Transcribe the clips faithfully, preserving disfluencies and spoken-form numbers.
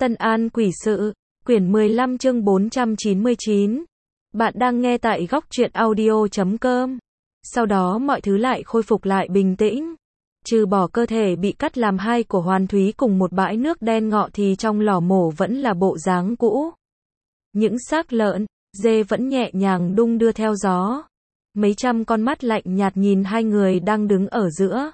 Tân An Quỷ Sự, quyển mười lăm chương bốn trăm chín mươi chín. Bạn đang nghe tại góc truyện audio chấm com. Sau đó mọi thứ lại khôi phục lại bình tĩnh. Trừ bỏ cơ thể bị cắt làm hai của Hoàn Thúy cùng một bãi nước đen ngọ thì trong lò mổ vẫn là bộ dáng cũ. Những xác lợn, dê vẫn nhẹ nhàng đung đưa theo gió. Mấy trăm con mắt lạnh nhạt nhìn hai người đang đứng ở giữa.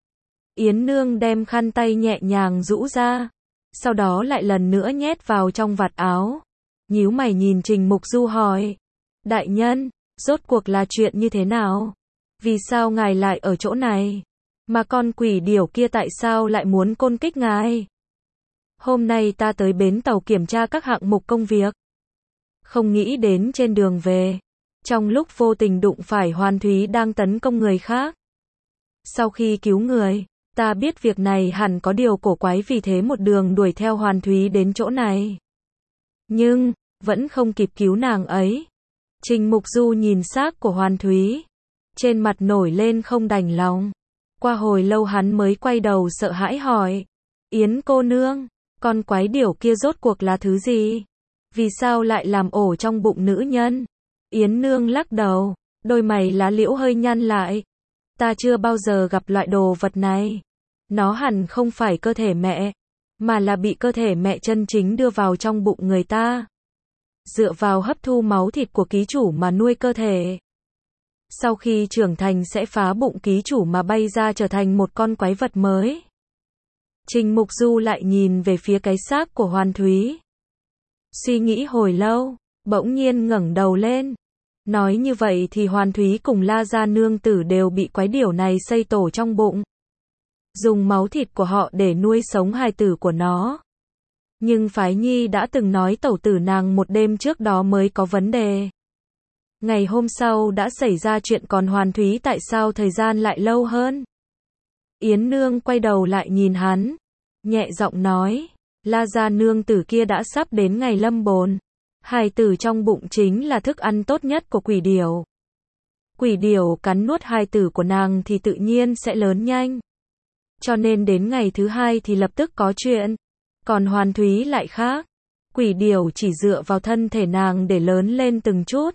Yến Nương đem khăn tay nhẹ nhàng rũ ra, sau đó lại lần nữa nhét vào trong vạt áo. Nhíu mày nhìn Trình Mục Du hỏi, đại nhân, rốt cuộc là chuyện như thế nào? Vì sao ngài lại ở chỗ này? Mà con quỷ điểu kia tại sao lại muốn côn kích ngài? Hôm nay ta tới bến tàu kiểm tra các hạng mục công việc. Không nghĩ đến trên đường về, trong lúc vô tình đụng phải Hoàn Thúy đang tấn công người khác. Sau khi cứu người, ta biết việc này hẳn có điều cổ quái, vì thế một đường đuổi theo Hoàn Thúy đến chỗ này. Nhưng, vẫn không kịp cứu nàng ấy. Trình Mục Du nhìn xác của Hoàn Thúy, trên mặt nổi lên không đành lòng. Qua hồi lâu hắn mới quay đầu sợ hãi hỏi, Yến cô nương, con quái điểu kia rốt cuộc là thứ gì? Vì sao lại làm ổ trong bụng nữ nhân? Yến Nương lắc đầu, đôi mày lá liễu hơi nhăn lại. Ta chưa bao giờ gặp loại đồ vật này. Nó hẳn không phải cơ thể mẹ, mà là bị cơ thể mẹ chân chính đưa vào trong bụng người ta. Dựa vào hấp thu máu thịt của ký chủ mà nuôi cơ thể. Sau khi trưởng thành sẽ phá bụng ký chủ mà bay ra trở thành một con quái vật mới. Trình Mục Du lại nhìn về phía cái xác của Hoàn Thúy. Suy nghĩ hồi lâu, bỗng nhiên ngẩng đầu lên. Nói như vậy thì Hoàn Thúy cùng La Gia nương tử đều bị quái điểu này xây tổ trong bụng. Dùng máu thịt của họ để nuôi sống hài tử của nó. Nhưng Phái Nhi đã từng nói tẩu tử nàng một đêm trước đó mới có vấn đề. Ngày hôm sau đã xảy ra chuyện, còn Hoàn Thúy tại sao thời gian lại lâu hơn? Yến Nương quay đầu lại nhìn hắn, nhẹ giọng nói, La Gia nương tử kia đã sắp đến ngày lâm bồn. Hài tử trong bụng chính là thức ăn tốt nhất của quỷ điểu. Quỷ điểu cắn nuốt hài tử của nàng thì tự nhiên sẽ lớn nhanh. Cho nên đến ngày thứ hai thì lập tức có chuyện. Còn Hoàn Thúy lại khác. Quỷ điểu chỉ dựa vào thân thể nàng để lớn lên từng chút.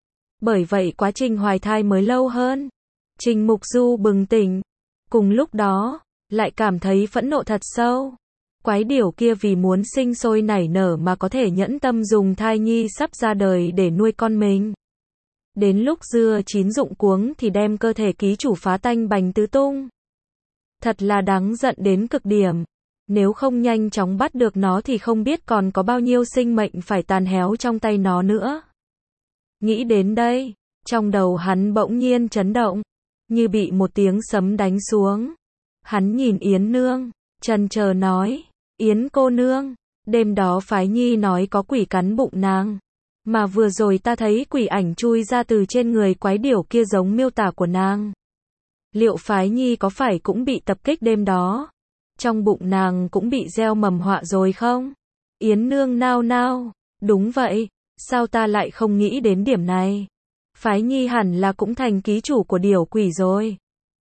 Bởi vậy quá trình hoài thai mới lâu hơn. Trình Mục Du bừng tỉnh. Cùng lúc đó, lại cảm thấy phẫn nộ thật sâu. Quái điểu kia vì muốn sinh sôi nảy nở mà có thể nhẫn tâm dùng thai nhi sắp ra đời để nuôi con mình. Đến lúc dưa chín rụng cuống thì đem cơ thể ký chủ phá tanh bành tứ tung. Thật là đáng giận đến cực điểm. Nếu không nhanh chóng bắt được nó thì không biết còn có bao nhiêu sinh mệnh phải tàn héo trong tay nó nữa. Nghĩ đến đây, trong đầu hắn bỗng nhiên chấn động, như bị một tiếng sấm đánh xuống. Hắn nhìn Yến Nương, chần chờ nói, Yến cô nương, đêm đó Phái Nhi nói có quỷ cắn bụng nàng. Mà vừa rồi ta thấy quỷ ảnh chui ra từ trên người quái điểu kia giống miêu tả của nàng. Liệu Phái Nhi có phải cũng bị tập kích đêm đó? Trong bụng nàng cũng bị gieo mầm họa rồi không? Yến Nương nao nao, đúng vậy, sao ta lại không nghĩ đến điểm này? Phái Nhi hẳn là cũng thành ký chủ của điểu quỷ rồi.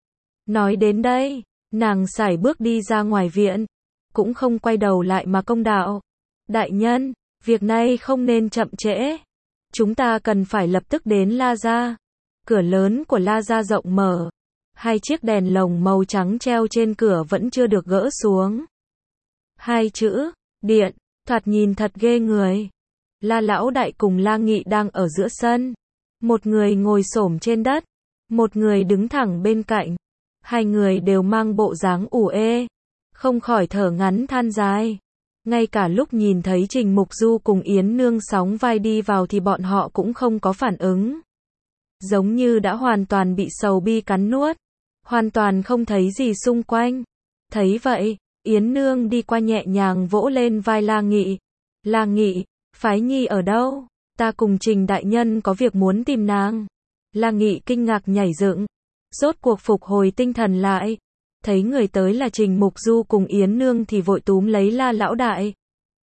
Nói đến đây, nàng sải bước đi ra ngoài viện, cũng không quay đầu lại mà công đạo. Đại nhân, việc này không nên chậm trễ. Chúng ta cần phải lập tức đến La Gia. Cửa lớn của La Gia rộng mở. Hai chiếc đèn lồng màu trắng treo trên cửa vẫn chưa được gỡ xuống. Hai chữ, điện, thoạt nhìn thật ghê người. La Lão Đại cùng La Nghị đang ở giữa sân. Một người ngồi xổm trên đất, một người đứng thẳng bên cạnh. Hai người đều mang bộ dáng ủ ê, không khỏi thở ngắn than dài. Ngay cả lúc nhìn thấy Trình Mục Du cùng Yến Nương sóng vai đi vào thì bọn họ cũng không có phản ứng. Giống như đã hoàn toàn bị sầu bi cắn nuốt, hoàn toàn không thấy gì xung quanh. Thấy vậy, Yến Nương đi qua nhẹ nhàng vỗ lên vai La Nghị. La Nghị, Phái Nhi ở đâu? Ta cùng Trình đại nhân có việc muốn tìm nàng. La Nghị kinh ngạc nhảy dựng, rốt cuộc phục hồi tinh thần lại. Thấy người tới là Trình Mục Du cùng Yến Nương thì vội túm lấy La Lão Đại.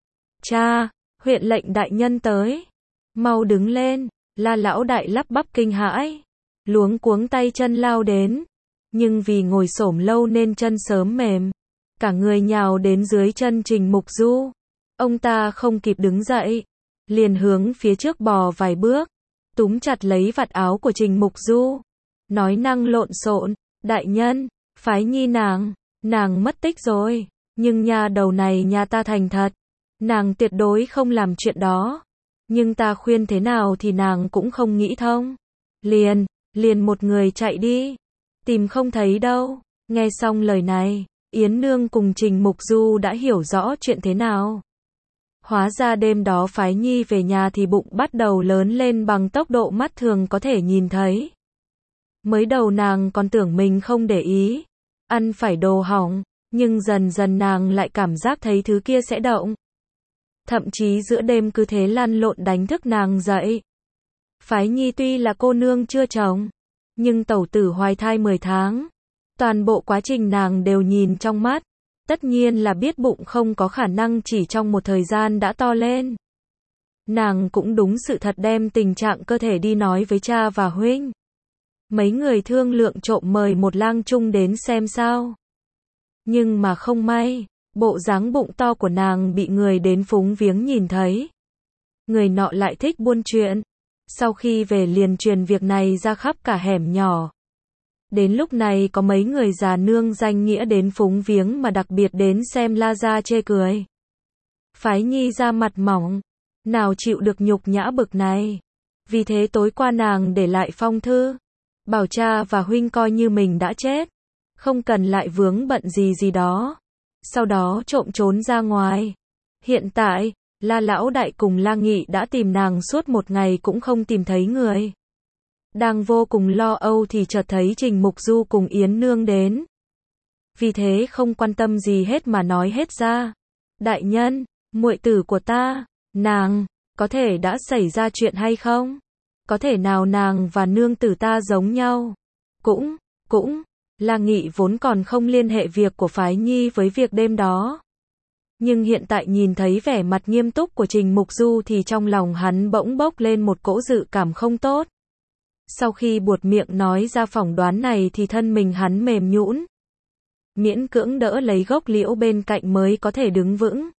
Cha, huyện lệnh đại nhân tới. Mau đứng lên. La Lão Đại lắp bắp kinh hãi, luống cuống tay chân lao đến. Nhưng vì ngồi xổm lâu nên chân sớm mềm. Cả người nhào đến dưới chân Trình Mục Du. Ông ta không kịp đứng dậy, liền hướng phía trước bò vài bước, túm chặt lấy vạt áo của Trình Mục Du, nói năng lộn xộn, đại nhân, Phái Nhi nàng, nàng mất tích rồi, nhưng nha đầu này nhà ta thành thật, nàng tuyệt đối không làm chuyện đó, nhưng ta khuyên thế nào thì nàng cũng không nghĩ thông, liền, liền một người chạy đi, tìm không thấy đâu. Nghe xong lời này, Yến Nương cùng Trình Mục Du đã hiểu rõ chuyện thế nào. Hóa ra đêm đó Phái Nhi về nhà thì bụng bắt đầu lớn lên bằng tốc độ mắt thường có thể nhìn thấy. Mới đầu nàng còn tưởng mình không để ý, ăn phải đồ hỏng, nhưng dần dần nàng lại cảm giác thấy thứ kia sẽ động. Thậm chí giữa đêm cứ thế lăn lộn đánh thức nàng dậy. Phái Nhi tuy là cô nương chưa chồng, nhưng tẩu tử hoài thai mười tháng. Toàn bộ quá trình nàng đều nhìn trong mắt, tất nhiên là biết bụng không có khả năng chỉ trong một thời gian đã to lên. Nàng cũng đúng sự thật đem tình trạng cơ thể đi nói với cha và huynh. Mấy người thương lượng trộm mời một lang trung đến xem sao. Nhưng mà không may, bộ dáng bụng to của nàng bị người đến phúng viếng nhìn thấy. Người nọ lại thích buôn chuyện, sau khi về liền truyền việc này ra khắp cả hẻm nhỏ. Đến lúc này có mấy người già nương danh nghĩa đến phúng viếng mà đặc biệt đến xem La Gia chê cười. Phái Nhi ra mặt mỏng, nào chịu được nhục nhã bực này. Vì thế tối qua nàng để lại phong thư, bảo cha và huynh coi như mình đã chết, không cần lại vướng bận gì gì đó. Sau đó trộm trốn ra ngoài. Hiện tại, La Lão Đại cùng La Nghị đã tìm nàng suốt một ngày cũng không tìm thấy người. Đang vô cùng lo âu thì chợt thấy Trình Mục Du cùng Yến Nương đến. Vì thế không quan tâm gì hết mà nói hết ra. Đại nhân, muội tử của ta, nàng, có thể đã xảy ra chuyện hay không? Có thể nào nàng và nương tử ta giống nhau? Cũng, cũng, La Nghị vốn còn không liên hệ việc của Phái Nhi với việc đêm đó. Nhưng hiện tại nhìn thấy vẻ mặt nghiêm túc của Trình Mục Du thì trong lòng hắn bỗng bốc lên một cỗ dự cảm không tốt. Sau khi buột miệng nói ra phỏng đoán này thì thân mình hắn mềm nhũn, miễn cưỡng đỡ lấy gốc liễu bên cạnh mới có thể đứng vững.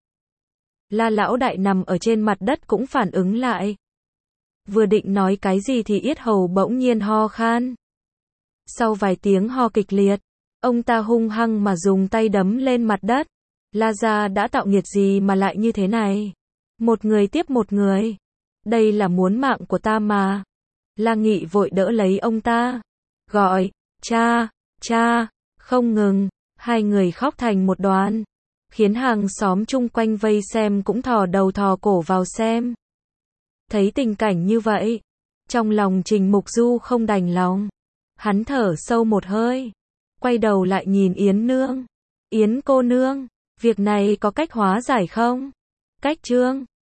La Lão Đại nằm ở trên mặt đất cũng phản ứng lại. Vừa định nói cái gì thì yết hầu bỗng nhiên ho khan. Sau vài tiếng ho kịch liệt, ông ta hung hăng mà dùng tay đấm lên mặt đất. La gia đã tạo nghiệt gì mà lại như thế này? Một người tiếp một người. Đây là muốn mạng của ta mà. La Nghị vội đỡ lấy ông ta, gọi, cha, cha, không ngừng, hai người khóc thành một đoàn, khiến hàng xóm chung quanh vây xem cũng thò đầu thò cổ vào xem. Thấy tình cảnh như vậy, trong lòng Trình Mục Du không đành lòng, hắn thở sâu một hơi, quay đầu lại nhìn Yến Nương, Yến cô nương, việc này có cách hóa giải không? Cách Trương,